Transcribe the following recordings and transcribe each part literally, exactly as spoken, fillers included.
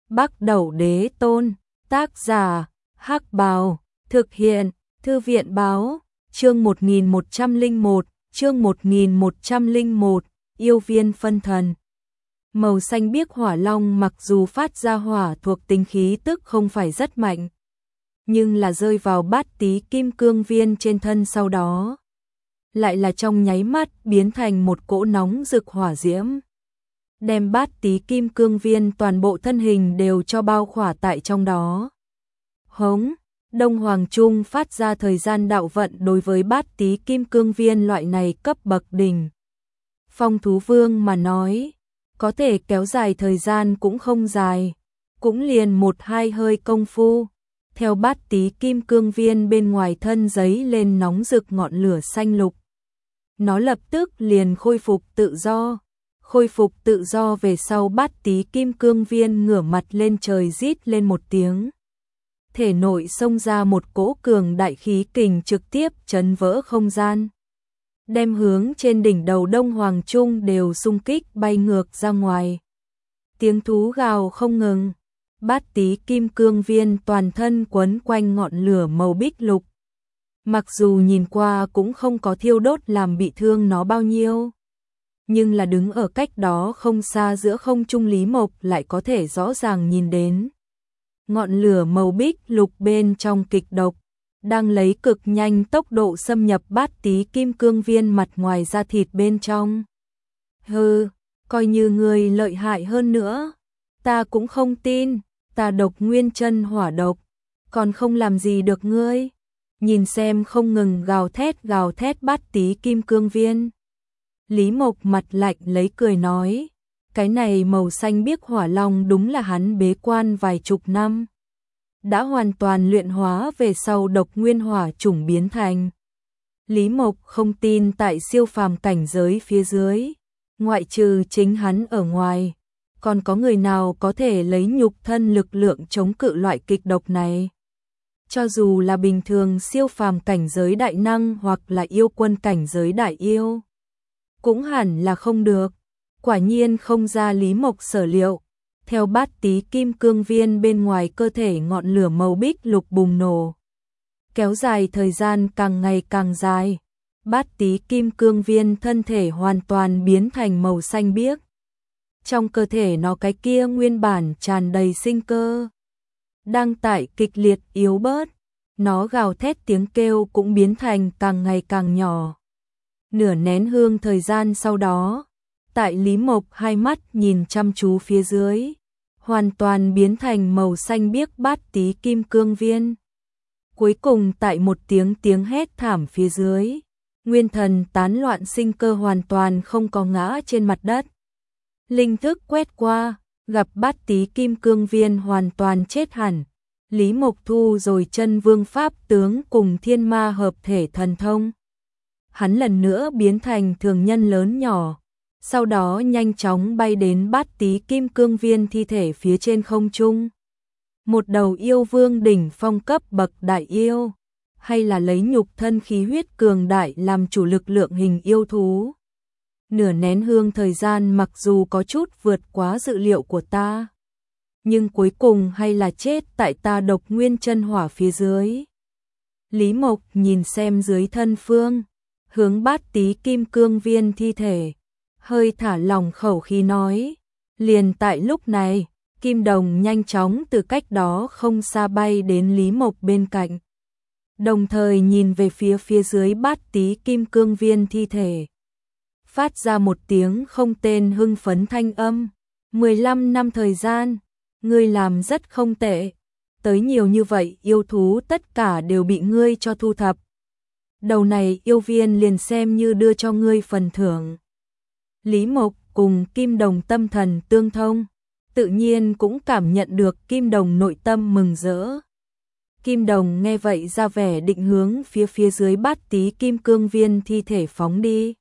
Bắc Đẩu Đế Tôn, tác giả, Hắc Bào, thực hiện, Thư viện báo, chương một nghìn một trăm lẻ một, chương một nghìn một trăm lẻ một, yêu viên phân thần. Màu xanh biếc hỏa long mặc dù phát ra hỏa thuộc tính khí tức không phải rất mạnh, nhưng là rơi vào bát tí kim cương viên trên thân sau đó, lại là trong nháy mắt biến thành một cỗ nóng rực hỏa diễm, đem bát tí kim cương viên toàn bộ thân hình đều cho bao khỏa tại trong đó. Hống, Đông Hoàng Trung phát ra thời gian đạo vận đối với bát tí kim cương viên loại này cấp bậc đỉnh phong thú vương mà nói, có thể kéo dài thời gian cũng không dài, cũng liền một hai hơi công phu, theo bát tí kim cương viên bên ngoài thân giấy lên nóng rực ngọn lửa xanh lục. Nó lập tức liền khôi phục tự do, khôi phục tự do về sau bát tí kim cương viên ngửa mặt lên trời rít lên một tiếng. Thể nội xông ra một cỗ cường đại khí kình trực tiếp chấn vỡ không gian, đem hướng trên đỉnh đầu Đông Hoàng Trung đều xung kích bay ngược ra ngoài. Tiếng thú gào không ngừng, bát tí kim cương viên toàn thân quấn quanh ngọn lửa màu bích lục. Mặc dù nhìn qua cũng không có thiêu đốt làm bị thương nó bao nhiêu, nhưng là đứng ở cách đó không xa giữa không trung Lý Mộc lại có thể rõ ràng nhìn đến. Ngọn lửa màu bích lục bên trong kịch độc, đang lấy cực nhanh tốc độ xâm nhập bát tí kim cương viên mặt ngoài da thịt bên trong. Hừ, coi như người lợi hại hơn nữa, ta cũng không tin, ta độc nguyên chân hỏa độc, còn không làm gì được ngươi. Nhìn xem không ngừng gào thét gào thét bát tí kim cương viên, Lý Mộc mặt lạnh lấy cười nói, cái này màu xanh biếc hỏa long đúng là hắn bế quan vài chục năm, đã hoàn toàn luyện hóa về sau độc nguyên hỏa chủng biến thành. Lý Mộc không tin tại siêu phàm cảnh giới phía dưới, ngoại trừ chính hắn ở ngoài, còn có người nào có thể lấy nhục thân lực lượng chống cự loại kịch độc này. Cho dù là bình thường siêu phàm cảnh giới đại năng hoặc là yêu quân cảnh giới đại yêu, cũng hẳn là không được. Quả nhiên không ra Lý Mộc sở liệu, theo bát tí kim cương viên bên ngoài cơ thể ngọn lửa màu bích lục bùng nổ, kéo dài thời gian càng ngày càng dài, bát tí kim cương viên thân thể hoàn toàn biến thành màu xanh biếc. Trong cơ thể nó cái kia nguyên bản tràn đầy sinh cơ, đang tại kịch liệt yếu bớt, nó gào thét tiếng kêu cũng biến thành càng ngày càng nhỏ. Nửa nén hương thời gian sau đó, tại Lý Mộc hai mắt nhìn chăm chú phía dưới, hoàn toàn biến thành màu xanh biếc bát tí kim cương viên. Cuối cùng tại một tiếng tiếng hét thảm phía dưới, nguyên thần tán loạn sinh cơ hoàn toàn không có ngã trên mặt đất. Linh thức quét qua, gặp bát tí kim cương viên hoàn toàn chết hẳn. Lý Mộc thu rồi chân vương pháp tướng cùng thiên ma hợp thể thần thông. Hắn lần nữa biến thành thường nhân lớn nhỏ, sau đó nhanh chóng bay đến bát tí kim cương viên thi thể phía trên không trung. Một đầu yêu vương đỉnh phong cấp bậc đại yêu, hay là lấy nhục thân khí huyết cường đại làm chủ lực lượng hình yêu thú. Nửa nén hương thời gian mặc dù có chút vượt quá dự liệu của ta, nhưng cuối cùng hay là chết tại ta độc nguyên chân hỏa phía dưới. Lý Mộc nhìn xem dưới thân phương, hướng bát tí kim cương viên thi thể, hơi thả lỏng khẩu khí nói. Liền tại lúc này, Kim Đồng nhanh chóng từ cách đó không xa bay đến Lý Mộc bên cạnh, đồng thời nhìn về phía phía dưới bát tí kim cương viên thi thể, phát ra một tiếng không tên hưng phấn thanh âm. mười lăm năm thời gian, ngươi làm rất không tệ, tới nhiều như vậy yêu thú tất cả đều bị ngươi cho thu thập. Đầu này yêu viên liền xem như đưa cho ngươi phần thưởng. Lý Mộc cùng Kim Đồng tâm thần tương thông, tự nhiên cũng cảm nhận được Kim Đồng nội tâm mừng rỡ. Kim Đồng nghe vậy ra vẻ định hướng phía phía dưới bát tí kim cương viên thi thể phóng đi.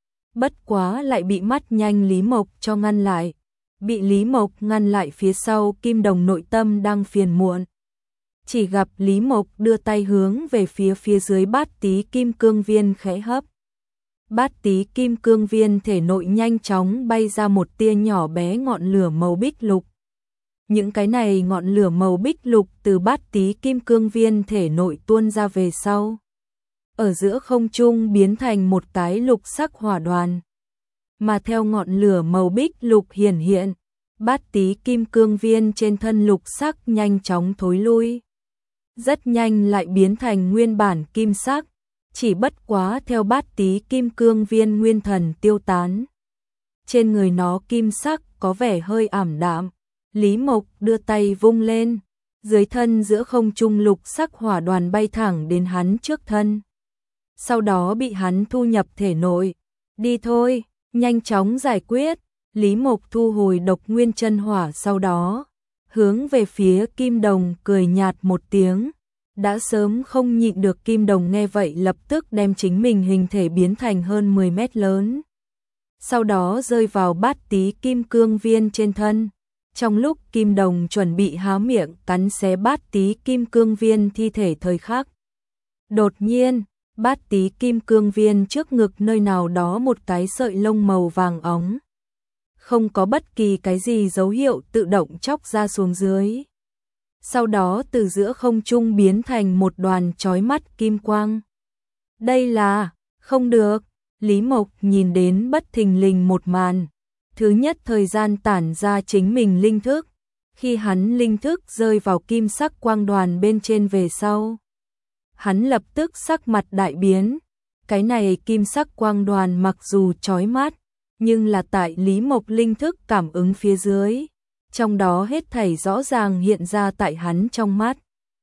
Bất quá lại bị mắt nhanh Lý Mộc cho ngăn lại. Bị Lý Mộc ngăn lại phía sau, Kim Đồng nội tâm đang phiền muộn. Chỉ gặp Lý Mộc đưa tay hướng về phía phía dưới bát tí kim cương viên khẽ hấp. Bát tí kim cương viên thể nội nhanh chóng bay ra một tia nhỏ bé ngọn lửa màu bích lục. Những cái này ngọn lửa màu bích lục từ bát tí kim cương viên thể nội tuôn ra về sau. Ở giữa không trung biến thành một cái lục sắc hỏa đoàn. Mà theo ngọn lửa màu bích lục hiển hiện, bát tí kim cương viên trên thân lục sắc nhanh chóng thối lui. Rất nhanh lại biến thành nguyên bản kim sắc, chỉ bất quá theo bát tí kim cương viên nguyên thần tiêu tán. Trên người nó kim sắc có vẻ hơi ảm đạm, Lý Mộc đưa tay vung lên, dưới thân giữa không trung lục sắc hỏa đoàn bay thẳng đến hắn trước thân. Sau đó bị hắn thu nhập thể nội. Đi thôi, nhanh chóng giải quyết. Lý Mộc thu hồi độc nguyên chân hỏa, sau đó hướng về phía Kim Đồng cười nhạt một tiếng. Đã sớm không nhịn được Kim Đồng nghe vậy lập tức đem chính mình hình thể biến thành hơn mười mét lớn. Sau đó rơi vào bát tí kim cương viên trên thân. Trong lúc Kim Đồng chuẩn bị há miệng cắn xé bát tí kim cương viên thi thể thời khắc. Đột nhiên, bát tí kim cương viên trước ngực nơi nào đó một cái sợi lông màu vàng óng. Không có bất kỳ cái gì dấu hiệu tự động chóc ra xuống dưới. Sau đó từ giữa không trung biến thành một đoàn chói mắt kim quang. Đây là, không được, Lý Mộc nhìn đến bất thình lình một màn. Thứ nhất thời gian tản ra chính mình linh thức. Khi hắn linh thức rơi vào kim sắc quang đoàn bên trên về sau, hắn lập tức sắc mặt đại biến. Cái này kim sắc quang đoàn mặc dù chói mắt, nhưng là tại Lý Mộc linh thức cảm ứng phía dưới, trong đó hết thảy rõ ràng hiện ra tại hắn trong mắt.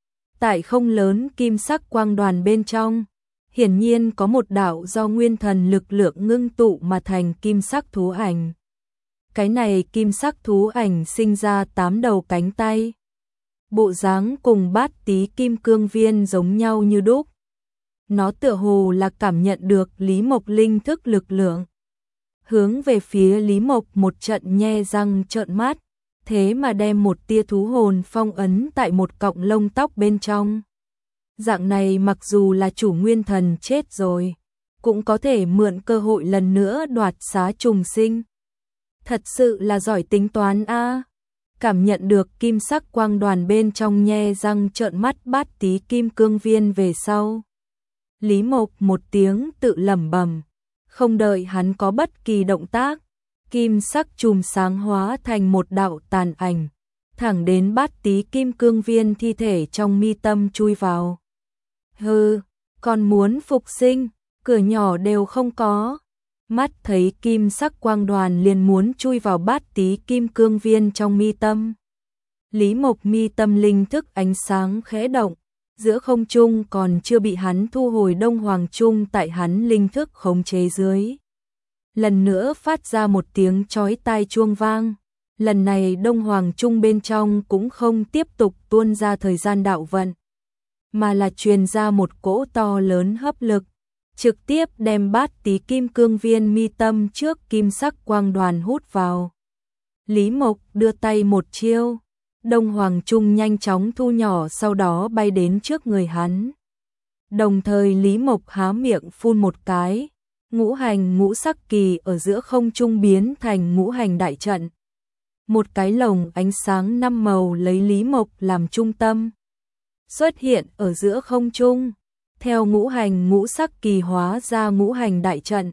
Tại không lớn kim sắc quang đoàn bên trong, hiển nhiên có một đạo do nguyên thần lực lượng ngưng tụ mà thành kim sắc thú ảnh. Cái này kim sắc thú ảnh sinh ra tám đầu cánh tay. Bộ dáng cùng bát tí kim cương viên giống nhau như đúc. Nó tựa hồ là cảm nhận được Lý Mộc linh thức lực lượng. Hướng về phía Lý Mộc một trận nhe răng trợn mắt, thế mà đem một tia thú hồn phong ấn tại một cọng lông tóc bên trong. Dạng này mặc dù là chủ nguyên thần chết rồi, cũng có thể mượn cơ hội lần nữa đoạt xá trùng sinh. Thật sự là giỏi tính toán a. Cảm nhận được kim sắc quang đoàn bên trong nhe răng trợn mắt bát tí kim cương viên về sau. Lý Mộc một tiếng tự lẩm bẩm, không đợi hắn có bất kỳ động tác, kim sắc chùm sáng hóa thành một đạo tàn ảnh, thẳng đến bát tí kim cương viên thi thể trong mi tâm chui vào. Hừ, còn muốn phục sinh, cửa nhỏ đều không có. Mắt thấy kim sắc quang đoàn liền muốn chui vào bát tí kim cương viên trong mi tâm. Lý Mộc mi tâm linh thức ánh sáng khẽ động, giữa không trung còn chưa bị hắn thu hồi Đông Hoàng Trung tại hắn linh thức khống chế dưới. Lần nữa phát ra một tiếng chói tai chuông vang, lần này Đông Hoàng Trung bên trong cũng không tiếp tục tuôn ra thời gian đạo vận, mà là truyền ra một cỗ to lớn hấp lực, trực tiếp đem bát tí kim cương viên mi tâm trước kim sắc quang đoàn hút vào. Lý Mộc đưa tay một chiêu, Đông Hoàng Trung nhanh chóng thu nhỏ sau đó bay đến trước người hắn. Đồng thời Lý Mộc há miệng phun một cái, ngũ hành ngũ sắc kỳ ở giữa không trung biến thành ngũ hành đại trận. Một cái lồng ánh sáng năm màu lấy Lý Mộc làm trung tâm, xuất hiện ở giữa không trung, theo ngũ hành ngũ sắc kỳ hóa ra ngũ hành đại trận.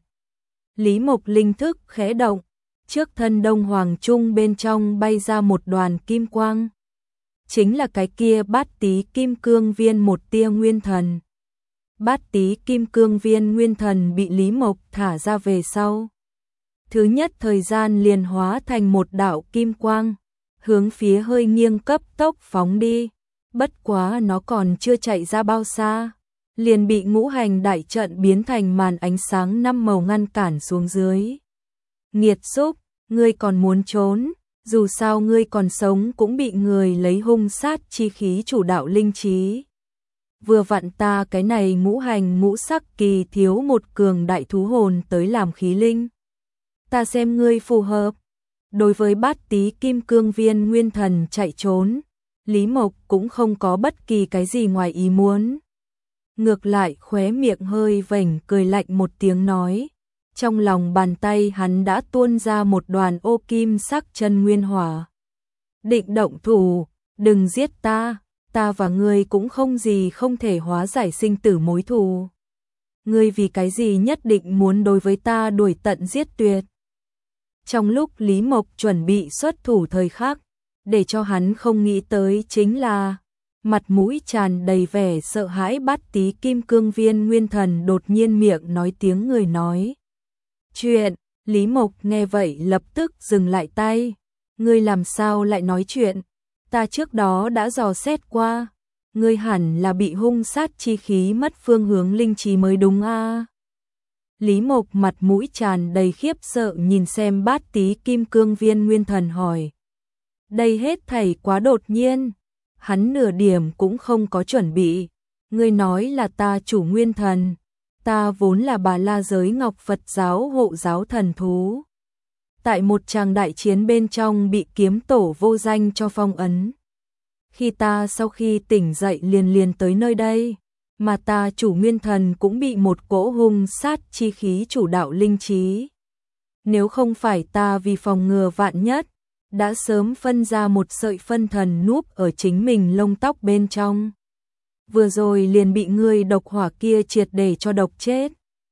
Lý Mộc linh thức khẽ động, trước thân Đông Hoàng Trung bên trong bay ra một đoàn kim quang. Chính là cái kia bát tí kim cương viên một tia nguyên thần. Bát tí kim cương viên nguyên thần bị Lý Mộc thả ra về sau. Thứ nhất thời gian liền hóa thành một đạo kim quang, hướng phía hơi nghiêng cấp tốc phóng đi. Bất quá nó còn chưa chạy ra bao xa, liền bị ngũ hành đại trận biến thành màn ánh sáng năm màu ngăn cản xuống dưới. Nghiệt xúc, ngươi còn muốn trốn, dù sao ngươi còn sống cũng bị người lấy hung sát chi khí chủ đạo linh trí. Vừa vặn ta cái này ngũ hành ngũ sắc kỳ thiếu một cường đại thú hồn tới làm khí linh. Ta xem ngươi phù hợp. Đối với bát tí kim cương viên nguyên thần chạy trốn, Lý Mộc cũng không có bất kỳ cái gì ngoài ý muốn. Ngược lại khóe miệng hơi vểnh cười lạnh một tiếng nói. Trong lòng bàn tay hắn đã tuôn ra một đoàn ô kim sắc chân nguyên hỏa. định động thủ, đừng giết ta, ta và ngươi cũng không gì không thể hóa giải sinh tử mối thù. Ngươi vì cái gì nhất định muốn đối với ta đuổi tận giết tuyệt? Trong lúc Lý Mộc chuẩn bị xuất thủ thời khắc, để cho hắn không nghĩ tới chính là mặt mũi tràn đầy vẻ sợ hãi Bát Tí Kim Cương Viên Nguyên Thần đột nhiên miệng nói tiếng người nói chuyện. Lý Mộc nghe vậy lập tức dừng lại tay. Ngươi làm sao lại nói chuyện? Ta trước đó đã dò xét qua, ngươi hẳn là bị hung sát chi khí mất phương hướng linh trí mới đúng a. À? Lý Mộc mặt mũi tràn đầy khiếp sợ nhìn xem Bát Tí Kim Cương Viên Nguyên Thần hỏi. Đây hết thảy quá đột nhiên, hắn nửa điểm cũng không có chuẩn bị. Ngươi nói là ta chủ nguyên thần, ta vốn là Bà La Giới Ngọc Phật giáo hộ giáo thần thú. Tại một tràng đại chiến bên trong bị kiếm tổ vô danh cho phong ấn. Khi ta sau khi tỉnh dậy liền liền tới nơi đây, mà ta chủ nguyên thần cũng bị một cỗ hung sát chi khí chủ đạo linh trí. Nếu không phải ta vì phòng ngừa vạn nhất, đã sớm phân ra một sợi phân thần núp ở chính mình lông tóc bên trong. Vừa rồi liền bị ngươi độc hỏa kia triệt để cho độc chết.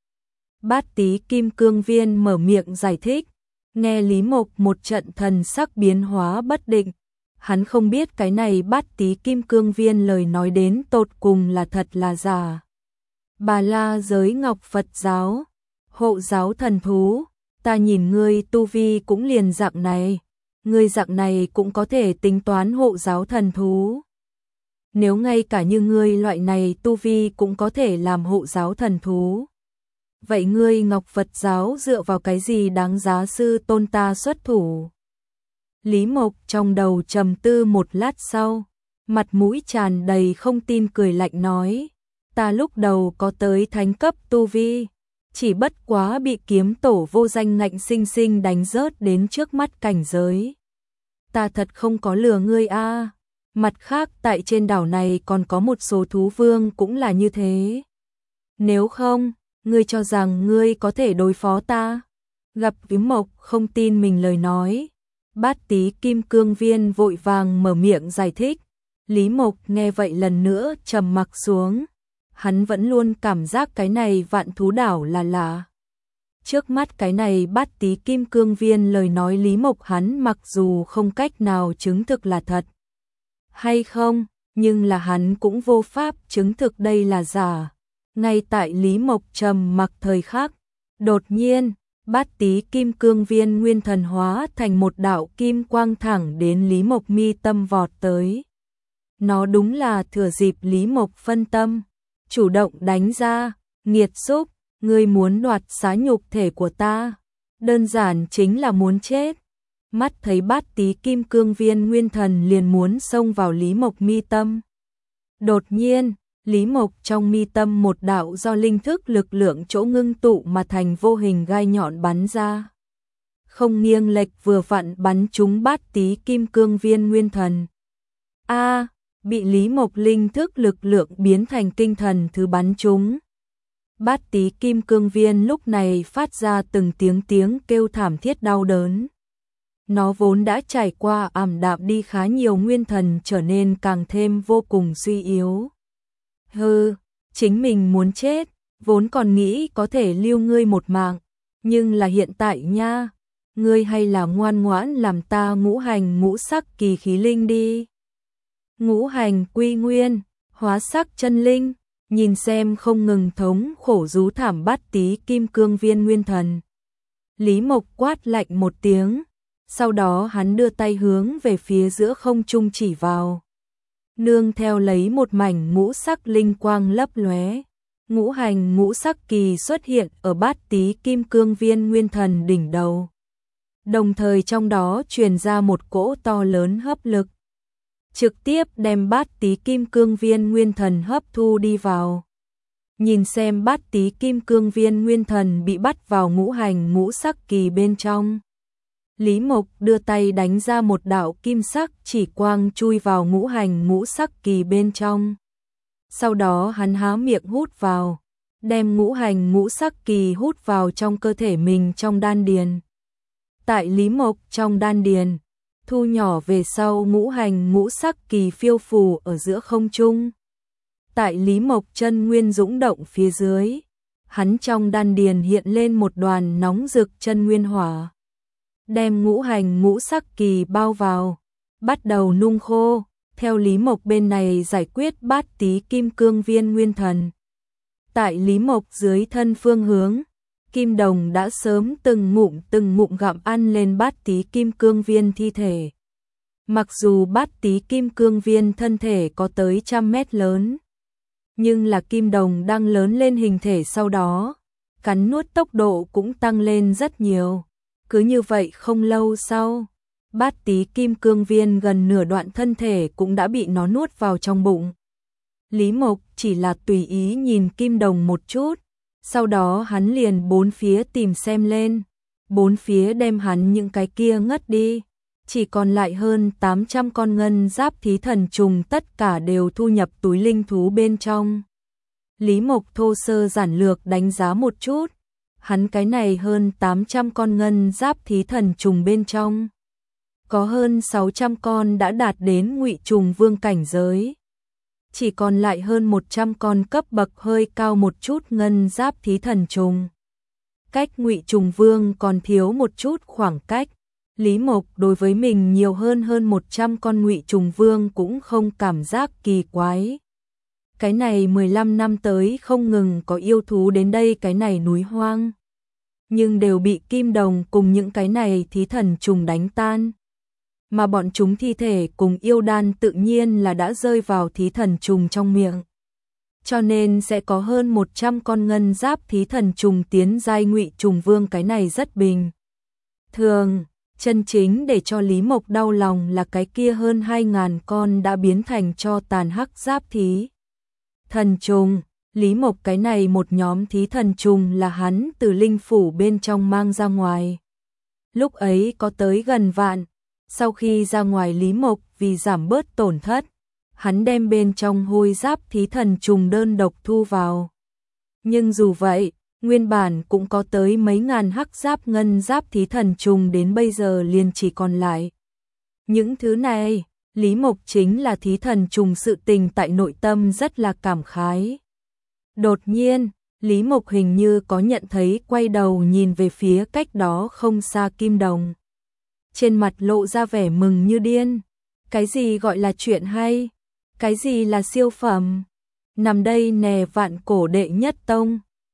Bát Tí Kim Cương Viên mở miệng giải thích, nghe Lý Mộc một trận thần sắc biến hóa bất định. Hắn không biết cái này Bát Tí Kim Cương Viên lời nói đến tột cùng là thật là giả. Bà La Giới Ngọc Phật giáo, hộ giáo thần thú, ta nhìn ngươi tu vi cũng liền dạng này, ngươi dạng này cũng có thể tính toán hộ giáo thần thú. Nếu ngay cả như ngươi loại này tu vi cũng có thể làm hộ giáo thần thú, vậy ngươi Ngọc Phật giáo dựa vào cái gì đáng giá sư tôn ta xuất thủ? Lý Mộc trong đầu trầm tư một lát sau, mặt mũi tràn đầy không tin cười lạnh nói, ta lúc đầu có tới thánh cấp tu vi, chỉ bất quá bị kiếm tổ vô danh ngạnh sinh sinh đánh rớt đến trước mắt cảnh giới. Ta thật không có lừa ngươi a. À. Mặt khác tại trên đảo này còn có một số thú vương cũng là như thế. Nếu không, ngươi cho rằng ngươi có thể đối phó ta? Gặp Lý Mộc không tin mình lời nói, Bát Tí Kim Cương Viên vội vàng mở miệng giải thích. Lý Mộc nghe vậy lần nữa trầm mặc xuống. Hắn vẫn luôn cảm giác cái này vạn thú đảo là lạ. Trước mắt cái này Bát Tí Kim Cương Viên lời nói Lý Mộc hắn mặc dù không cách nào chứng thực là thật hay không, nhưng là hắn cũng vô pháp chứng thực đây là giả. Ngay tại Lý Mộc trầm mặc thời khắc, đột nhiên, Bát Tí Kim Cương Viên Nguyên Thần hóa thành một đạo kim quang thẳng đến Lý Mộc mi tâm vọt tới. Nó đúng là thừa dịp Lý Mộc phân tâm, chủ động đánh ra, nghiệt xúc, ngươi muốn đoạt xá nhục thể của ta, đơn giản chính là muốn chết. Mắt thấy Bát Tí Kim Cương Viên Nguyên Thần liền muốn xông vào Lý Mộc mi tâm. Đột nhiên, Lý Mộc trong mi tâm một đạo do linh thức lực lượng chỗ ngưng tụ mà thành vô hình gai nhọn bắn ra. Không nghiêng lệch vừa vặn bắn trúng Bát Tí Kim Cương Viên Nguyên Thần. A, à, bị Lý Mộc linh thức lực lượng biến thành kinh thần thứ bắn trúng. Bát Tí Kim Cương Viên lúc này phát ra từng tiếng tiếng kêu thảm thiết đau đớn. Nó vốn đã trải qua ảm đạm đi khá nhiều nguyên thần trở nên càng thêm vô cùng suy yếu. Hừ, chính mình muốn chết, vốn còn nghĩ có thể lưu ngươi một mạng, nhưng là hiện tại nha, ngươi hay là ngoan ngoãn làm ta ngũ hành ngũ sắc kỳ khí linh đi. Ngũ hành quy nguyên, hóa sắc chân linh, nhìn xem không ngừng thống khổ rú thảm Bát Tí Kim Cương Viên Nguyên Thần. Lý Mộc quát lạnh một tiếng, sau đó hắn đưa tay hướng về phía giữa không trung chỉ vào. Nương theo lấy một mảnh ngũ sắc linh quang lấp lóe, ngũ hành ngũ sắc kỳ xuất hiện ở Bát Tí Kim Cương Viên Nguyên Thần đỉnh đầu. Đồng thời trong đó truyền ra một cỗ to lớn hấp lực, trực tiếp đem Bát Tí Kim Cương Viên Nguyên Thần hấp thu đi vào. Nhìn xem Bát Tí Kim Cương Viên Nguyên Thần bị bắt vào ngũ hành ngũ sắc kỳ bên trong, Lý Mộc đưa tay đánh ra một đạo kim sắc chỉ quang chui vào ngũ hành ngũ sắc kỳ bên trong. Sau đó hắn há miệng hút vào, đem ngũ hành ngũ sắc kỳ hút vào trong cơ thể mình trong đan điền. Tại Lý Mộc trong đan điền, thu nhỏ về sau ngũ hành ngũ sắc kỳ phiêu phù ở giữa không trung. Tại Lý Mộc chân nguyên dũng động phía dưới, hắn trong đan điền hiện lên một đoàn nóng rực chân nguyên hỏa, đem ngũ hành ngũ sắc kỳ bao vào, bắt đầu nung khô. Theo Lý Mộc bên này giải quyết bát tí kim cương viên nguyên thần. Tại Lý Mộc dưới thân phương hướng, Kim Đồng đã sớm từng ngụm từng ngụm gặm ăn lên bát tí kim cương viên thi thể. Mặc dù bát tí kim cương viên thân thể có tới trăm mét lớn, nhưng là Kim Đồng đang lớn lên hình thể sau đó, cắn nuốt tốc độ cũng tăng lên rất nhiều. Cứ như vậy không lâu sau, bát tí kim cương viên gần nửa đoạn thân thể cũng đã bị nó nuốt vào trong bụng. Lý Mộc chỉ là tùy ý nhìn Kim Đồng một chút, sau đó hắn liền bốn phía tìm xem lên, bốn phía đem hắn những cái kia ngất đi, chỉ còn lại hơn tám trăm con ngân giáp thí thần trùng tất cả đều thu nhập túi linh thú bên trong. Lý Mộc thô sơ giản lược đánh giá một chút, hắn cái này hơn tám trăm con ngân giáp thí thần trùng bên trong, có hơn sáu trăm con đã đạt đến ngụy trùng vương cảnh giới. Chỉ còn lại hơn một trăm con cấp bậc hơi cao một chút ngân giáp thí thần trùng. Cách ngụy trùng vương còn thiếu một chút khoảng cách. Lý Mộc đối với mình nhiều hơn hơn một trăm con ngụy trùng vương cũng không cảm giác kỳ quái. Cái này mười lăm năm tới không ngừng có yêu thú đến đây cái này núi hoang, nhưng đều bị Kim Đồng cùng những cái này thí thần trùng đánh tan. Mà bọn chúng thi thể cùng yêu đan tự nhiên là đã rơi vào thí thần trùng trong miệng. Cho nên sẽ có hơn một trăm con ngân giáp thí thần trùng tiến giai ngụy trùng vương, cái này rất bình thường. Chân chính để cho Lý Mộc đau lòng là cái kia hơn hai ngàn con đã biến thành cho tàn hắc giáp thí thần trùng. Lý Mộc cái này một nhóm thí thần trùng là hắn từ linh phủ bên trong mang ra ngoài. Lúc ấy có tới gần vạn. Sau khi ra ngoài, Lý Mộc vì giảm bớt tổn thất, hắn đem bên trong hôi giáp thí thần trùng đơn độc thu vào. Nhưng dù vậy, nguyên bản cũng có tới mấy ngàn hắc giáp ngân giáp thí thần trùng, đến bây giờ liền chỉ còn lại những thứ này. Lý Mộc chính là thí thần trùng sự tình tại nội tâm rất là cảm khái. Đột nhiên, Lý Mộc hình như có nhận thấy, quay đầu nhìn về phía cách đó không xa Kim Đồng. Trên mặt lộ ra vẻ mừng như điên. Cái gì gọi là chuyện hay? Cái gì là siêu phẩm? Nằm đây nè, vạn cổ đệ nhất tông,